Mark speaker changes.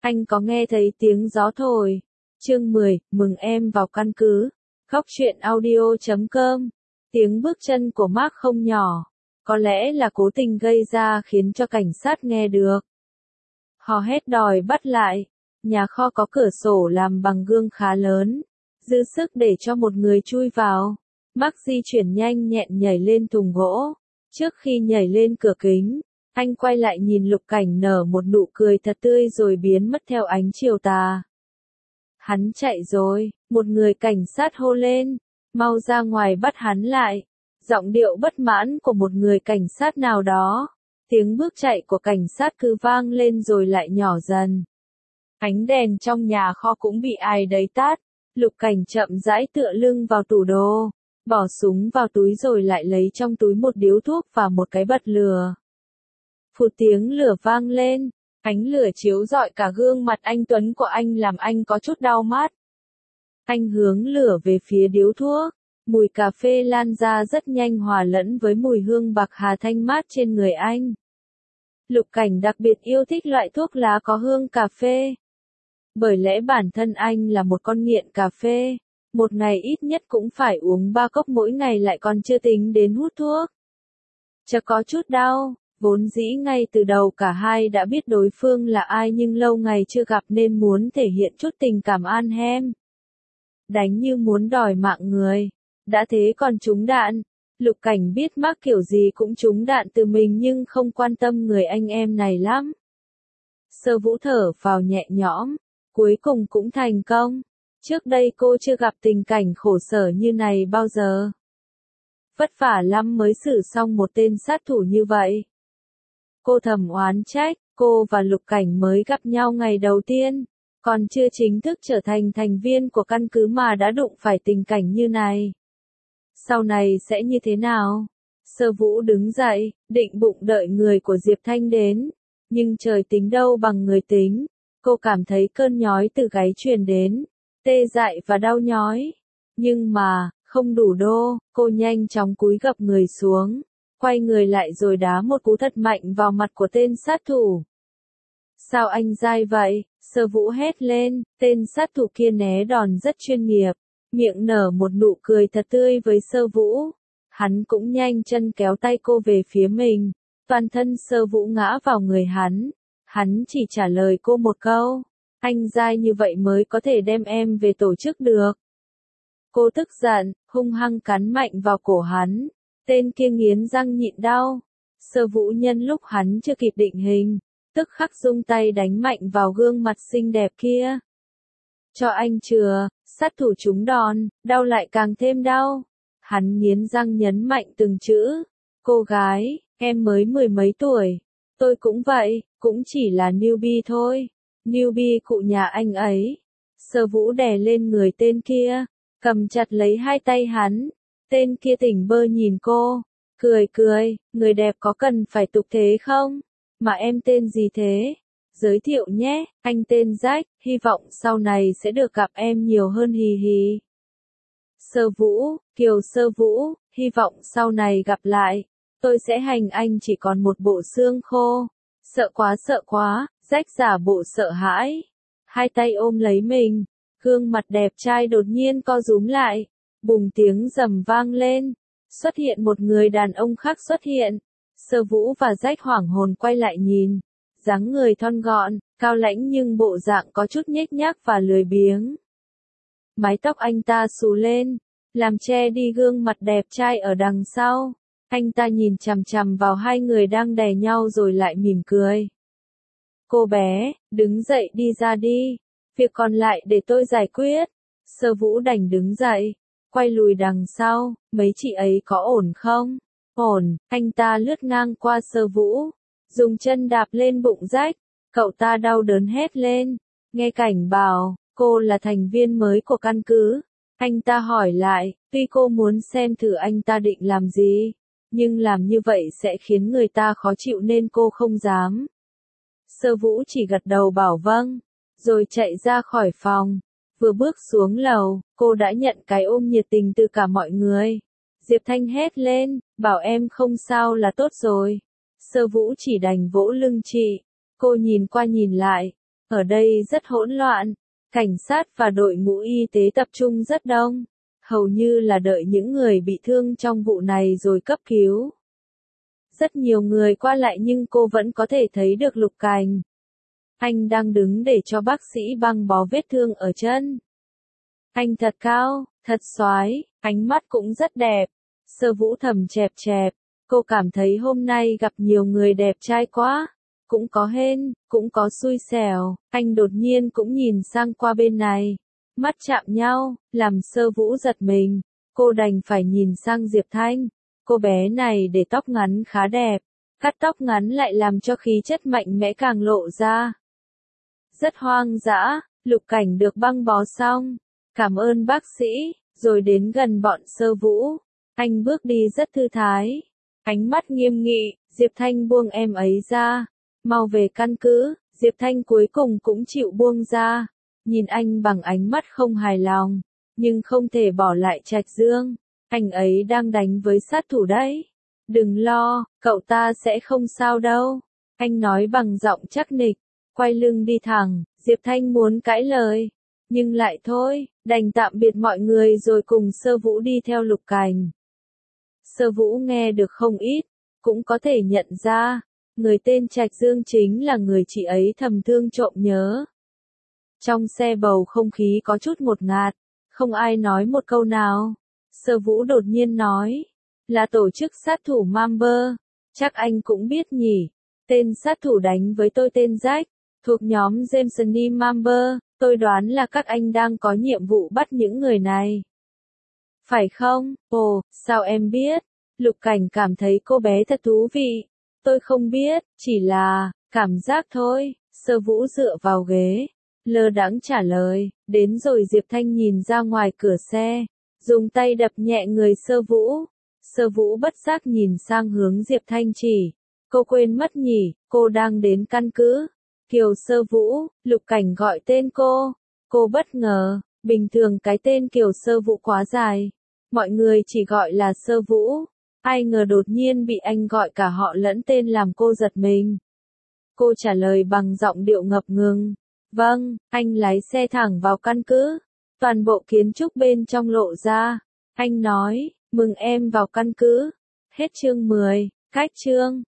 Speaker 1: Anh có nghe thấy tiếng gió thổi. Chương 10, mừng em vào căn cứ. Góc truyện audio.com. Tiếng bước chân của Mark không nhỏ. Có lẽ là cố tình gây ra khiến cho cảnh sát nghe được. Họ hét đòi bắt lại. Nhà kho có cửa sổ làm bằng gương khá lớn, dư sức để cho một người chui vào. Mark di chuyển nhanh nhẹn nhảy lên thùng gỗ. Trước khi nhảy lên cửa kính, anh quay lại nhìn Lục Cảnh nở một nụ cười thật tươi rồi biến mất theo ánh chiều tà. Hắn chạy rồi, một người cảnh sát hô lên, mau ra ngoài bắt hắn lại. Giọng điệu bất mãn của một người cảnh sát nào đó. Tiếng bước chạy của cảnh sát cứ vang lên rồi lại nhỏ dần. Ánh đèn trong nhà kho cũng bị ai đấy tắt. Lục Cảnh chậm rãi tựa lưng vào tủ đồ, bỏ súng vào túi rồi lại lấy trong túi một điếu thuốc và một cái bật lửa. Phụt tiếng lửa vang lên, ánh lửa chiếu rọi cả gương mặt anh tuấn của anh làm anh có chút đau mắt. Anh hướng lửa về phía điếu thuốc, mùi cà phê lan ra rất nhanh hòa lẫn với mùi hương bạc hà thanh mát trên người anh. Lục Cảnh đặc biệt yêu thích loại thuốc lá có hương cà phê. Bởi lẽ bản thân anh là một con nghiện cà phê, một ngày ít nhất cũng phải uống 3 cốc mỗi ngày lại còn chưa tính đến hút thuốc. Chả có chút đau, vốn dĩ ngay từ đầu cả hai đã biết đối phương là ai nhưng lâu ngày chưa gặp nên muốn thể hiện chút tình cảm an hem. Đánh như muốn đòi mạng người, đã thế còn trúng đạn. Lục Cảnh biết Mark kiểu gì cũng trúng đạn từ mình nhưng không quan tâm người anh em này lắm. Sơ Vũ thở vào nhẹ nhõm, cuối cùng cũng thành công. Trước đây cô chưa gặp tình cảnh khổ sở như này bao giờ. Vất vả lắm mới xử xong một tên sát thủ như vậy. Cô thầm oán trách, cô và Lục Cảnh mới gặp nhau ngày đầu tiên, còn chưa chính thức trở thành thành viên của căn cứ mà đã đụng phải tình cảnh như này. Sau này sẽ như thế nào? Sơ Vũ đứng dậy, định bụng đợi người của Diệp Thanh đến, nhưng trời tính đâu bằng người tính. Cô cảm thấy cơn nhói từ gáy truyền đến, tê dại và đau nhói. Nhưng mà, không đủ đô, cô nhanh chóng cúi gập người xuống, quay người lại rồi đá một cú thật mạnh vào mặt của tên sát thủ. Sao anh dai vậy? Sơ Vũ hét lên, tên sát thủ kia né đòn rất chuyên nghiệp, miệng nở một nụ cười thật tươi với Sơ Vũ. Hắn cũng nhanh chân kéo tay cô về phía mình, toàn thân Sơ Vũ ngã vào người hắn. Hắn chỉ trả lời cô một câu, anh dai như vậy mới có thể đem em về tổ chức được. Cô tức giận, hung hăng cắn mạnh vào cổ hắn, tên kia nghiến răng nhịn đau. Sơ Vũ nhân lúc hắn chưa kịp định hình, tức khắc dung tay đánh mạnh vào gương mặt xinh đẹp kia. Cho anh chừa, sát thủ trúng đòn, đau lại càng thêm đau. Hắn nghiến răng nhấn mạnh từng chữ, cô gái, em mới 10 mấy tuổi. Tôi cũng vậy, cũng chỉ là newbie thôi. Newbie cụ nhà anh ấy. Sơ Vũ đè lên người tên kia, cầm chặt lấy hai tay hắn. Tên kia tỉnh bơ nhìn cô, cười cười, người đẹp có cần phải tục thế không? Mà em tên gì thế? Giới thiệu nhé, anh tên Jack, hy vọng sau này sẽ được gặp em nhiều hơn hì hì. Sơ Vũ, Kiều Sơ Vũ, hy vọng sau này gặp lại. Tôi sẽ hành anh chỉ còn một bộ xương khô. Sợ quá, rách giả bộ sợ hãi. Hai tay ôm lấy mình, gương mặt đẹp trai đột nhiên co rúm lại. Bùng tiếng rầm vang lên. Xuất hiện một người đàn ông khác xuất hiện. Sơ Vũ và Rách hoảng hồn quay lại nhìn. Dáng người thon gọn, cao lãnh nhưng bộ dạng có chút nhếch nhác và lười biếng. Mái tóc anh ta xù lên, làm che đi gương mặt đẹp trai ở đằng sau. Anh ta nhìn chằm chằm vào hai người đang đè nhau rồi lại mỉm cười. Cô bé, đứng dậy đi ra đi. Việc còn lại để tôi giải quyết. Sơ Vũ đành đứng dậy, quay lùi đằng sau. Mấy chị ấy có ổn không? Ổn, anh ta lướt ngang qua Sơ Vũ, dùng chân đạp lên bụng Rách. Cậu ta đau đớn hét lên. Nghe Cảnh bảo, cô là thành viên mới của căn cứ. Anh ta hỏi lại, tuy cô muốn xem thử anh ta định làm gì, nhưng làm như vậy sẽ khiến người ta khó chịu nên cô không dám. Sơ Vũ chỉ gật đầu bảo vâng, rồi chạy ra khỏi phòng. Vừa bước xuống lầu, cô đã nhận cái ôm nhiệt tình từ cả mọi người. Diệp Thanh hét lên, bảo em không sao là tốt rồi. Sơ Vũ chỉ đành vỗ lưng chị. Cô nhìn qua nhìn lại. Ở đây rất hỗn loạn, cảnh sát và đội ngũ y tế tập trung rất đông, hầu như là đợi những người bị thương trong vụ này rồi cấp cứu. Rất nhiều người qua lại nhưng cô vẫn có thể thấy được Lục Cảnh. Anh đang đứng để cho bác sĩ băng bó vết thương ở chân. Anh thật cao, thật soái, ánh mắt cũng rất đẹp. Sơ Vũ thầm chẹp chẹp, cô cảm thấy hôm nay gặp nhiều người đẹp trai quá. Cũng có hên, cũng có xui xẻo. Anh đột nhiên cũng nhìn sang qua bên này. Mắt chạm nhau, làm Sơ Vũ giật mình. Cô đành phải nhìn sang Diệp Thanh. Cô bé này để tóc ngắn khá đẹp. Cắt tóc ngắn lại làm cho khí chất mạnh mẽ càng lộ ra. Rất hoang dã, Lục Cảnh được băng bó xong. Cảm ơn bác sĩ, rồi đến gần bọn Sơ Vũ. Anh bước đi rất thư thái. Ánh mắt nghiêm nghị, Diệp Thanh buông em ấy ra. Mau về căn cứ, Diệp Thanh cuối cùng cũng chịu buông ra. Nhìn anh bằng ánh mắt không hài lòng, nhưng không thể bỏ lại Trạch Dương. Anh ấy đang đánh với sát thủ đấy. Đừng lo, cậu ta sẽ không sao đâu. Anh nói bằng giọng chắc nịch, quay lưng đi thẳng. Diệp Thanh muốn cãi lời, nhưng lại thôi, đành tạm biệt mọi người rồi cùng Sơ Vũ đi theo Lục Cảnh. Sơ Vũ nghe được không ít, cũng có thể nhận ra, người tên Trạch Dương chính là người chị ấy thầm thương trộm nhớ. Trong xe bầu không khí có chút ngột ngạt, không ai nói một câu nào. Sơ Vũ đột nhiên nói, là tổ chức sát thủ Member, chắc anh cũng biết nhỉ. Tên sát thủ đánh với tôi tên Jack, thuộc nhóm Jameson Member, tôi đoán là các anh đang có nhiệm vụ bắt những người này. Phải không? Ồ, sao em biết? Lục Cảnh cảm thấy cô bé thật thú vị. Tôi không biết, chỉ là cảm giác thôi. Sơ Vũ dựa vào ghế, lơ đãng trả lời. Đến rồi Diệp Thanh nhìn ra ngoài cửa xe, dùng tay đập nhẹ người Sơ Vũ. Sơ Vũ bất giác nhìn sang hướng Diệp Thanh chỉ. Cô quên mất nhỉ, cô đang đến căn cứ. Kiều Sơ Vũ, Lục Cảnh gọi tên cô. Cô bất ngờ, bình thường cái tên Kiều Sơ Vũ quá dài. Mọi người chỉ gọi là Sơ Vũ. Ai ngờ đột nhiên bị anh gọi cả họ lẫn tên làm cô giật mình. Cô trả lời bằng giọng điệu ngập ngừng. Vâng, anh lái xe thẳng vào căn cứ. Toàn bộ kiến trúc bên trong lộ ra. Anh nói, mừng em vào căn cứ. Hết chương 10, cách chương.